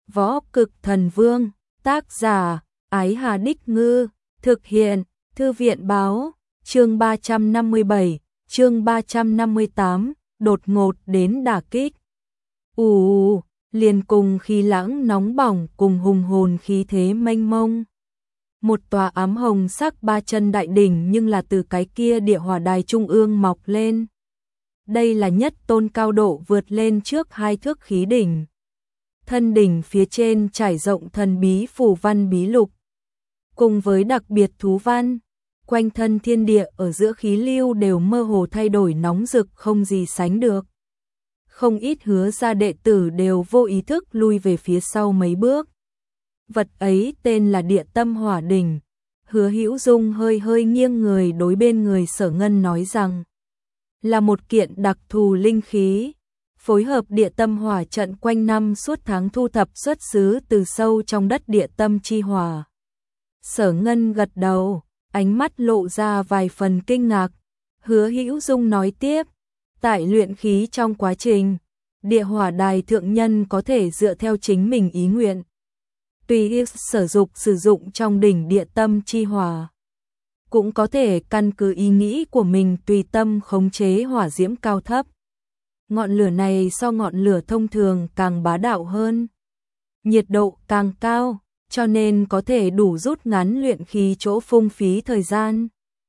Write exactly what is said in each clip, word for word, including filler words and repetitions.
Võ Cực Thần Vương, tác giả, Ái Hà Đích Ngư, thực hiện, Thư viện Báo, chương ba trăm năm mươi bảy, chương ba trăm năm mươi tám, đột ngột đến đả kích. Ù, liền cùng khí lãng nóng bỏng cùng hùng hồn khí thế mênh mông. Một tòa ám hồng sắc ba chân đại đỉnh nhưng là từ cái kia địa hỏa đài trung ương mọc lên. Đây là nhất tôn cao độ vượt lên trước hai thước khí đỉnh. Thân đỉnh phía trên trải rộng thần bí phù văn bí lục. Cùng với đặc biệt thú văn, quanh thân thiên địa ở giữa khí lưu đều mơ hồ thay đổi nóng rực không gì sánh được. Không ít Hứa gia đệ tử đều vô ý thức lui về phía sau mấy bước. Vật ấy tên là Địa Tâm Hỏa Đỉnh. Hứa Hữu Dung hơi hơi nghiêng người đối bên người Sở Ngân nói rằng, là một kiện đặc thù linh khí, phối hợp địa tâm hỏa trận quanh năm suốt tháng thu thập xuất xứ từ sâu trong đất địa tâm chi hỏa. Sở Ngân gật đầu, ánh mắt lộ ra vài phần kinh ngạc. Hứa Hữu Dung nói tiếp, tại luyện khí trong quá trình, địa hỏa đài thượng nhân có thể dựa theo chính mình ý nguyện, tùy ý sử dụng sử dụng trong đỉnh địa tâm chi hỏa. Cũng có thể căn cứ ý nghĩ của mình tùy tâm khống chế hỏa diễm cao thấp. Ngọn lửa này so ngọn lửa thông thường càng bá đạo hơn, nhiệt độ càng cao, cho nên có thể đủ rút ngắn luyện khí chỗ phung phí thời gian.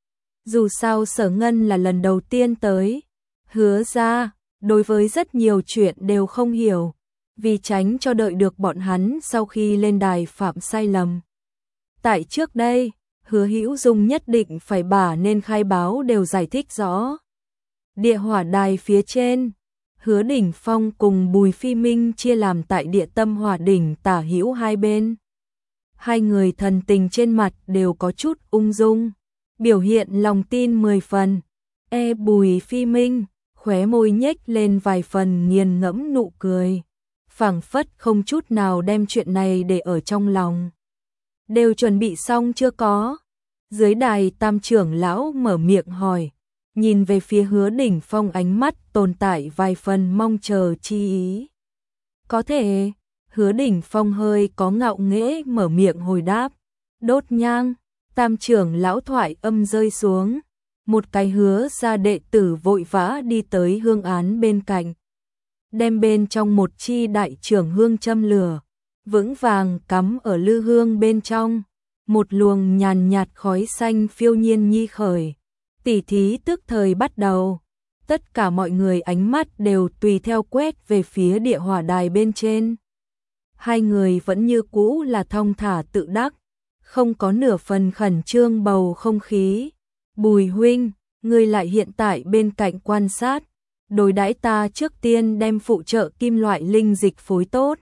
Dù sao Sở Ngân là lần đầu tiên tới Hứa gia, đối với rất nhiều chuyện đều không hiểu, vì tránh cho đợi được bọn hắn sau khi lên đài phạm sai lầm. Tại trước đây, Hứa Hữu Dung nhất định phải bả nên khai báo đều giải thích rõ. Địa hỏa đài phía trên, Hứa Đỉnh Phong cùng Bùi Phi Minh chia làm tại địa tâm hỏa đỉnh tả hữu hai bên. Hai người thần tình trên mặt đều có chút ung dung, biểu hiện lòng tin mười phần. E Bùi Phi Minh, khóe môi nhếch lên vài phần nghiền ngẫm nụ cười, phảng phất không chút nào đem chuyện này để ở trong lòng. Đều chuẩn bị xong chưa có? Dưới đài Tam trưởng lão mở miệng hỏi, nhìn về phía Hứa Đỉnh Phong ánh mắt tồn tại vài phần mong chờ chi ý. Có thể, Hứa Đỉnh Phong hơi có ngạo nghễ mở miệng hồi đáp, đốt nhang. Tam trưởng lão thoại âm rơi xuống, một cái Hứa gia đệ tử vội vã đi tới hương án bên cạnh, đem bên trong một chi đại trưởng hương châm lửa, vững vàng cắm ở lư hương bên trong. Một luồng nhàn nhạt khói xanh phiêu nhiên nhi khởi, tỉ thí tức thời bắt đầu. Tất cả mọi người ánh mắt đều tùy theo quét về phía địa hỏa đài bên trên. Hai người vẫn như cũ là thong thả tự đắc, không có nửa phần khẩn trương bầu không khí. Bùi huynh, ngươi lại hiện tại bên cạnh quan sát, đối đãi ta trước tiên đem phụ trợ kim loại linh dịch phối tốt.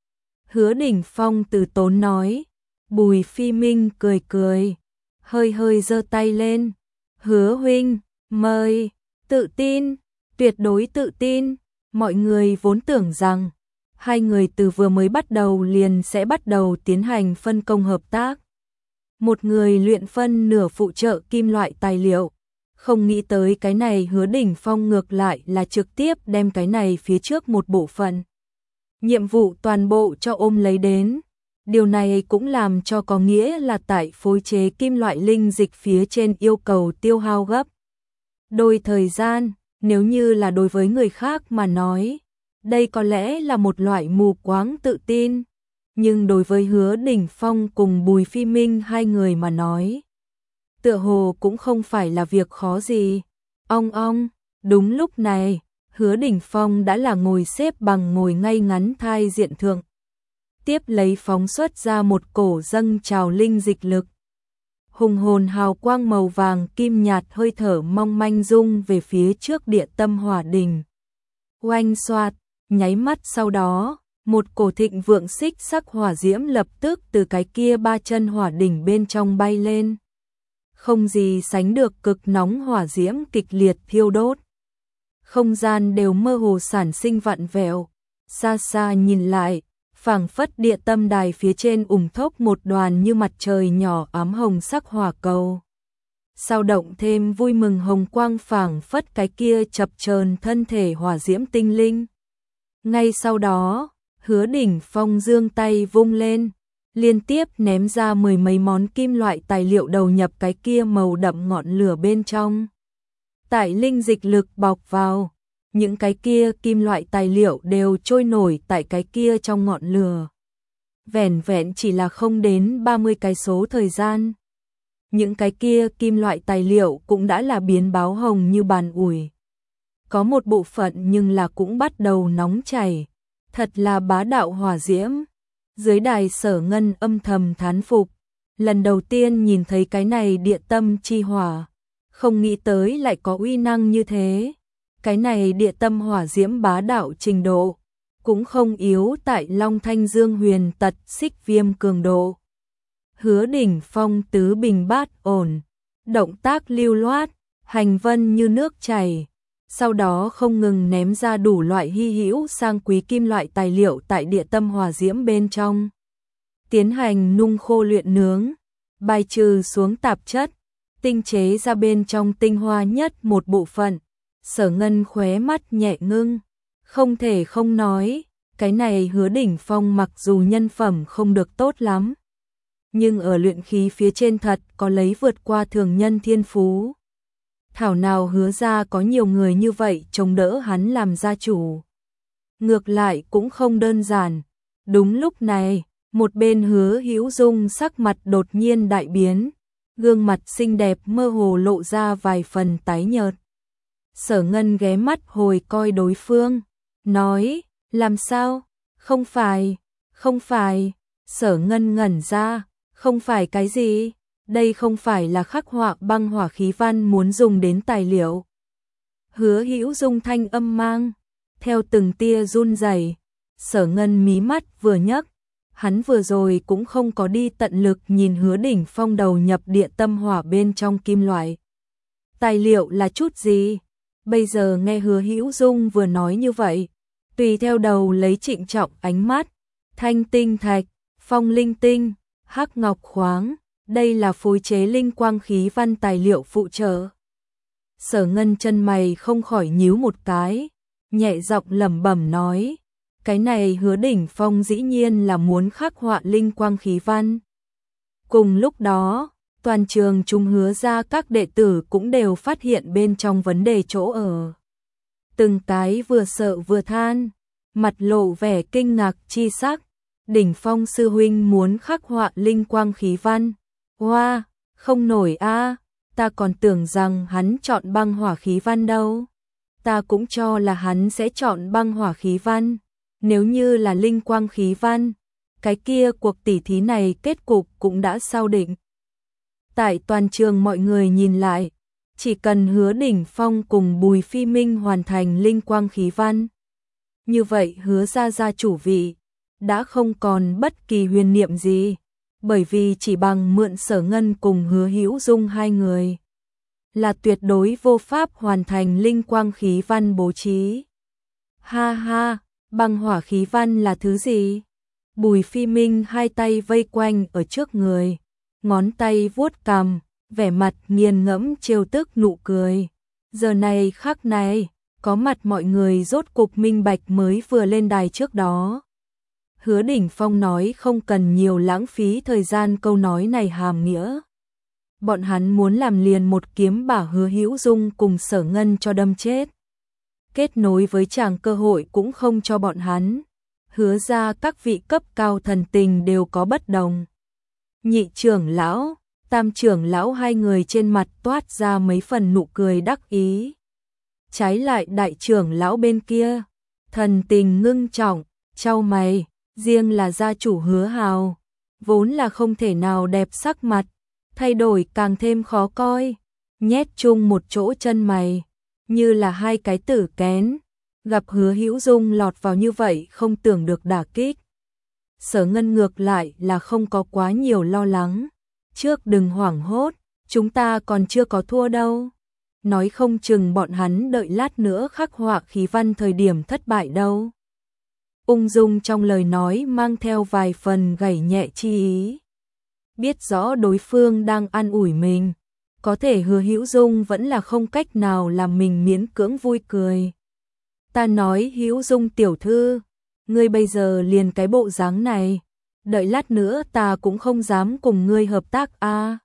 Hứa Đỉnh Phong từ tốn nói. Bùi Phi Minh cười cười, hơi hơi giơ tay lên. Hứa huynh, mời. Tự tin, tuyệt đối tự tin. Mọi người vốn tưởng rằng hai người từ vừa mới bắt đầu liền sẽ bắt đầu tiến hành phân công hợp tác. Một người luyện phân nửa phụ trợ kim loại tài liệu, không nghĩ tới cái này Hứa Đỉnh Phong ngược lại là trực tiếp đem cái này phía trước một bộ phận nhiệm vụ toàn bộ cho ôm lấy đến. Điều này cũng làm cho có nghĩa là tại phối chế kim loại linh dịch phía trên yêu cầu tiêu hao gấp đôi thời gian. Nếu như là đối với người khác mà nói, đây có lẽ là một loại mù quáng tự tin, nhưng đối với Hứa Đỉnh Phong cùng Bùi Phi Minh hai người mà nói, tựa hồ cũng không phải là việc khó gì. Ong ong, đúng lúc này, Hứa Đỉnh Phong đã là ngồi xếp bằng ngồi ngay ngắn thai diện thượng, tiếp lấy phóng xuất ra một cổ dâng trào linh dịch lực. Hùng hồn hào quang màu vàng kim nhạt hơi thở mong manh rung về phía trước địa tâm hỏa đỉnh. Oanh xoạt, nháy mắt sau đó, một cổ thịnh vượng xích sắc hỏa diễm lập tức từ cái kia ba chân hỏa đỉnh bên trong bay lên. Không gì sánh được cực nóng hỏa diễm kịch liệt thiêu đốt. Không gian đều mơ hồ sản sinh vặn vẹo, xa xa nhìn lại, phảng phất địa tâm đài phía trên ủng thốc một đoàn như mặt trời nhỏ ám hồng sắc hỏa cầu. Sao động thêm vui mừng hồng quang phảng phất cái kia chập chờn thân thể hỏa diễm tinh linh. Ngay sau đó, Hứa Đỉnh Phong giương tay vung lên, liên tiếp ném ra mười mấy món kim loại tài liệu đầu nhập cái kia màu đậm ngọn lửa bên trong. Tại linh dịch lực bọc vào, những cái kia kim loại tài liệu đều trôi nổi tại cái kia trong ngọn lửa. Vẻn vẹn chỉ là không đến ba mươi cái số thời gian. Những cái kia kim loại tài liệu cũng đã là biến báo hồng như bàn ủi. Có một bộ phận nhưng là cũng bắt đầu nóng chảy. Thật là bá đạo hỏa diễm. Dưới đài Sở Ngân âm thầm thán phục. Lần đầu tiên nhìn thấy cái này địa tâm chi hỏa. Không nghĩ tới lại có uy năng như thế. Cái này địa tâm hỏa diễm bá đạo trình độ. Cũng không yếu tại Long Thanh Dương Huyền Tật Xích Viêm cường độ. Hứa Đỉnh Phong tứ bình bát ổn. Động tác lưu loát, hành vân như nước chảy. Sau đó không ngừng ném ra đủ loại hy hữu sang quý kim loại tài liệu tại địa tâm hỏa diễm bên trong. Tiến hành nung khô luyện nướng, bài trừ xuống tạp chất, tinh chế ra bên trong tinh hoa nhất một bộ phận. Sở Ngân khóe mắt nhẹ ngưng, không thể không nói, cái này Hứa Đỉnh Phong mặc dù nhân phẩm không được tốt lắm, nhưng ở luyện khí phía trên thật có lấy vượt qua thường nhân thiên phú. Thảo nào Hứa ra có nhiều người như vậy chống đỡ hắn làm gia chủ. Ngược lại cũng không đơn giản. Đúng lúc này, một bên Hứa Hữu Dung sắc mặt đột nhiên đại biến, gương mặt xinh đẹp mơ hồ lộ ra vài phần tái nhợt. Sở Ngân ghé mắt hồi coi đối phương, nói, làm sao? Không phải, không phải. Sở Ngân ngẩn ra, không phải cái gì? Đây không phải là khắc họa băng hỏa khí văn muốn dùng đến tài liệu. Hứa Hữu Dung thanh âm mang, theo từng tia run rẩy. Sở Ngân mí mắt vừa nhấc, hắn vừa rồi cũng không có đi tận lực nhìn Hứa Đỉnh Phong đầu nhập địa tâm hỏa bên trong kim loại. Tài liệu là chút gì? Bây giờ nghe Hứa Hữu Dung vừa nói như vậy, tùy theo đầu lấy trịnh trọng ánh mắt, thanh tinh thạch, phong linh tinh, hắc ngọc khoáng. Đây là phối chế linh quang khí văn tài liệu phụ trợ. Sở Ngân chân mày không khỏi nhíu một cái, nhẹ giọng lẩm bẩm nói, cái này Hứa Đỉnh Phong dĩ nhiên là muốn khắc họa linh quang khí văn. Cùng lúc đó, toàn trường chúng Hứa ra các đệ tử cũng đều phát hiện bên trong vấn đề chỗ ở. Từng cái vừa sợ vừa than, mặt lộ vẻ kinh ngạc chi sắc. Đỉnh Phong sư huynh muốn khắc họa linh quang khí văn. Hoa, wow, không nổi a, à, ta còn tưởng rằng hắn chọn băng hỏa khí văn đâu. Ta cũng cho là hắn sẽ chọn băng hỏa khí văn. Nếu như là linh quang khí văn, cái kia cuộc tỉ thí này kết cục cũng đã xác định. Tại toàn trường mọi người nhìn lại, chỉ cần Hứa Đỉnh Phong cùng Bùi Phi Minh hoàn thành linh quang khí văn. Như vậy Hứa ra gia chủ vị, đã không còn bất kỳ huyền niệm gì. Bởi vì chỉ bằng mượn Sở Ngân cùng Hứa Hữu Dung hai người là tuyệt đối vô pháp hoàn thành linh quang khí văn bố trí. Ha ha, băng hỏa khí văn là thứ gì? Bùi Phi Minh hai tay vây quanh ở trước người, ngón tay vuốt cằm, vẻ mặt nghiền ngẫm trêu tức nụ cười. Giờ này khắc này, có mặt mọi người rốt cục minh bạch mới vừa lên đài trước đó. Hứa Đỉnh Phong nói không cần nhiều lãng phí thời gian câu nói này hàm nghĩa. Bọn hắn muốn làm liền một kiếm bả Hứa Hữu Dung cùng Sở Ngân cho đâm chết. Kết nối với chàng cơ hội cũng không cho bọn hắn. Hứa ra các vị cấp cao thần tình đều có bất đồng. Nhị trưởng lão, tam trưởng lão hai người trên mặt toát ra mấy phần nụ cười đắc ý. Trái lại đại trưởng lão bên kia, thần tình ngưng trọng, chau mày. Riêng là gia chủ Hứa Hào, vốn là không thể nào đẹp sắc mặt, thay đổi càng thêm khó coi, nhét chung một chỗ chân mày, như là hai cái tử kén, gặp Hứa Hữu Dung lọt vào như vậy không tưởng được đả kích. Sở Ngân ngược lại là không có quá nhiều lo lắng, trước đừng hoảng hốt, chúng ta còn chưa có thua đâu, nói không chừng bọn hắn đợi lát nữa khắc họa khí văn thời điểm thất bại đâu. Ung dung trong lời nói mang theo vài phần gảy nhẹ chi ý. Biết rõ đối phương đang an ủi mình, có thể Hứa Hữu Dung vẫn là không cách nào làm mình miễn cưỡng vui cười. Ta nói Hữu Dung tiểu thư, ngươi bây giờ liền cái bộ dáng này, đợi lát nữa ta cũng không dám cùng ngươi hợp tác a. À,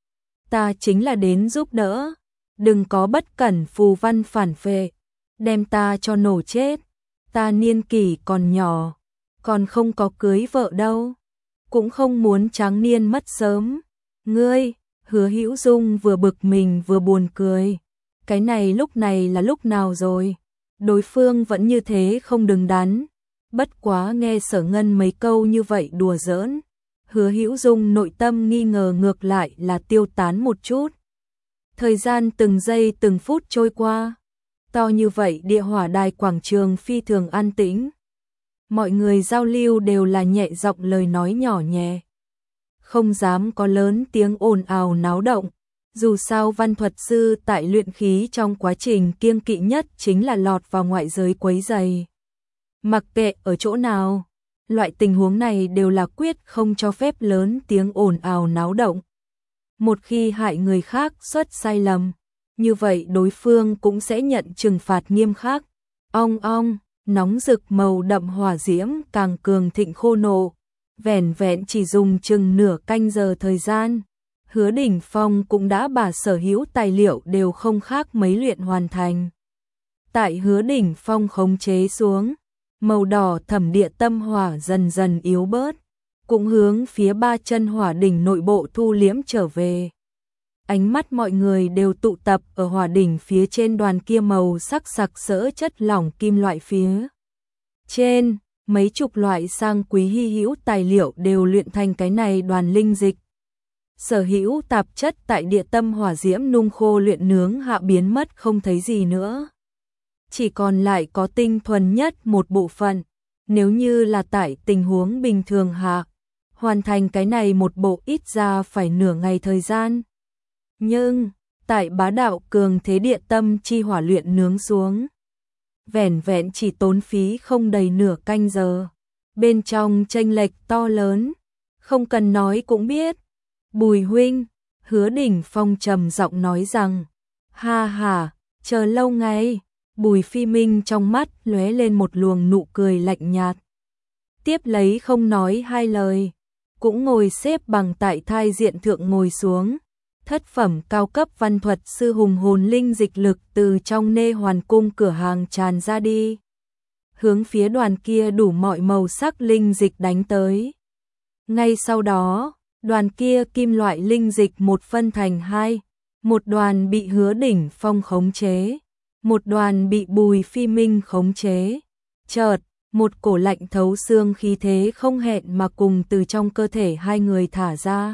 ta chính là đến giúp đỡ, đừng có bất cẩn phù văn phản phệ, đem ta cho nổ chết, ta niên kỷ còn nhỏ, còn không có cưới vợ đâu, cũng không muốn tráng niên mất sớm. Ngươi, Hứa Hữu Dung vừa bực mình vừa buồn cười, cái này lúc này là lúc nào rồi, đối phương vẫn như thế không đứng đắn, bất quá nghe Sở Ngân mấy câu như vậy đùa giỡn, Hứa Hữu Dung nội tâm nghi ngờ ngược lại là tiêu tán một chút. Thời gian từng giây từng phút trôi qua, to như vậy địa hỏa đài quảng trường phi thường an tĩnh. Mọi người giao lưu đều là nhẹ giọng lời nói nhỏ nhẹ, không dám có lớn tiếng ồn ào náo động. Dù sao văn thuật sư tại luyện khí trong quá trình kiêng kỵ nhất chính là lọt vào ngoại giới quấy rầy. Mặc kệ ở chỗ nào, loại tình huống này đều là quyết không cho phép lớn tiếng ồn ào náo động. Một khi hại người khác xuất sai lầm, như vậy đối phương cũng sẽ nhận trừng phạt nghiêm khắc. Ong ong, nóng rực màu đậm hỏa diễm càng cường thịnh khô nộ, vẻn vẹn chỉ dùng chừng nửa canh giờ thời gian. Hứa Đình Phong cũng đã把sở hữu tài liệu đều không khác mấy luyện hoàn thành. Tại Hứa Đình Phong khống chế xuống, màu đỏ thẫm địa tâm hỏa dần dần yếu bớt, cũng hướng phía ba chân hỏa đỉnh nội bộ thu liễm trở về. Ánh mắt mọi người đều tụ tập ở hỏa đỉnh phía trên đoàn kia màu sắc sặc sỡ chất lỏng kim loại phía trên, mấy chục loại sang quý hy hữu tài liệu đều luyện thành cái này đoàn linh dịch. Sở hữu tạp chất tại địa tâm hỏa diễm nung khô luyện nướng hạ biến mất không thấy gì nữa. Chỉ còn lại có tinh thuần nhất một bộ phận, nếu như là tại tình huống bình thường hạ, hoàn thành cái này một bộ ít ra phải nửa ngày thời gian. Nhưng, tại bá đạo cường thế địa tâm chi hỏa luyện nướng xuống, vẻn vẹn chỉ tốn phí không đầy nửa canh giờ. Bên trong chênh lệch to lớn, không cần nói cũng biết. Bùi huynh, Hứa Đình Phong trầm giọng nói rằng, ha ha, chờ lâu ngày. Bùi Phi Minh trong mắt lóe lên một luồng nụ cười lạnh nhạt. Tiếp lấy không nói hai lời, cũng ngồi xếp bằng tại thai diện thượng ngồi xuống. Thất phẩm cao cấp văn thuật sư hùng hồn linh dịch lực từ trong nê hoàn cung cửa hàng tràn ra đi, hướng phía đoàn kia đủ mọi màu sắc linh dịch đánh tới. Ngay sau đó, đoàn kia kim loại linh dịch một phân thành hai, một đoàn bị Hứa Đình Phong khống chế, một đoàn bị Bùi Phi Minh khống chế. Chợt, một cổ lạnh thấu xương khí thế không hẹn mà cùng từ trong cơ thể hai người thả ra.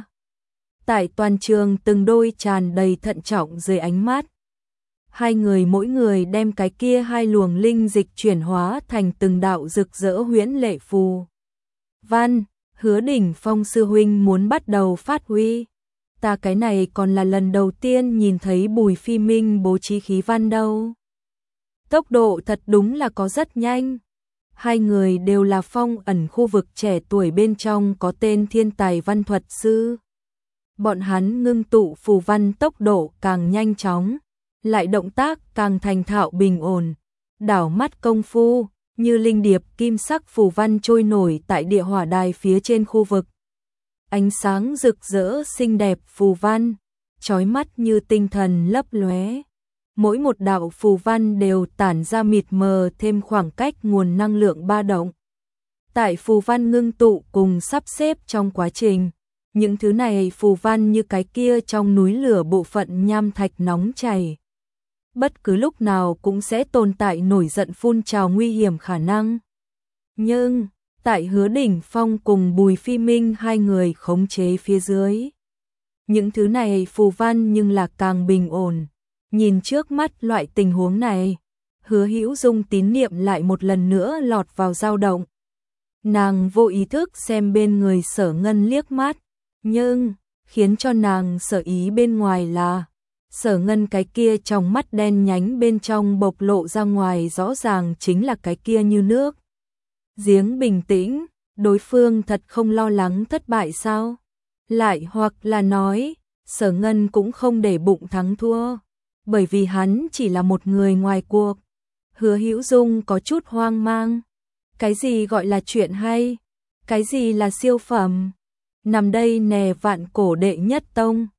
Tại toàn trường từng đôi tràn đầy thận trọng dưới ánh mắt, hai người mỗi người đem cái kia hai luồng linh dịch chuyển hóa thành từng đạo rực rỡ huyễn lệ phù văn. Hứa Đình Phong sư huynh muốn bắt đầu phát huy. Ta cái này còn là lần đầu tiên nhìn thấy Bùi Phi Minh bố trí khí văn đâu. Tốc độ thật đúng là có rất nhanh. Hai người đều là phong ẩn khu vực trẻ tuổi bên trong có tên thiên tài văn thuật sư. Bọn hắn ngưng tụ phù văn tốc độ càng nhanh chóng, lại động tác càng thành thạo bình ổn, đảo mắt công phu, như linh điệp kim sắc phù văn trôi nổi tại địa hỏa đài phía trên khu vực. Ánh sáng rực rỡ xinh đẹp phù văn, chói mắt như tinh thần lấp lóe. Mỗi một đạo phù văn đều tản ra mịt mờ thêm khoảng cách nguồn năng lượng ba động. Tại phù văn ngưng tụ cùng sắp xếp trong quá trình, những thứ này phù văn như cái kia trong núi lửa bộ phận nham thạch nóng chảy. Bất cứ lúc nào cũng sẽ tồn tại nổi giận phun trào nguy hiểm khả năng. Nhưng, tại Hứa Đình Phong cùng Bùi Phi Minh hai người khống chế phía dưới, những thứ này phù văn nhưng là càng bình ổn. Nhìn trước mắt loại tình huống này, Hứa Hữu Dung tín niệm lại một lần nữa lọt vào dao động. Nàng vô ý thức xem bên người Sở Ngân liếc mắt, nhưng khiến cho nàng sở ý bên ngoài là Sở Ngân cái kia trong mắt đen nhánh bên trong bộc lộ ra ngoài rõ ràng chính là cái kia như nước giếng bình tĩnh. Đối phương thật không lo lắng thất bại sao? Lại hoặc là nói, Sở Ngân cũng không để bụng thắng thua, bởi vì hắn chỉ là một người ngoài cuộc. Hứa Hữu Dung có chút hoang mang. Cái gì gọi là chuyện hay? Cái gì là siêu phẩm? Nằm đây nè vạn cổ đệ nhất tông.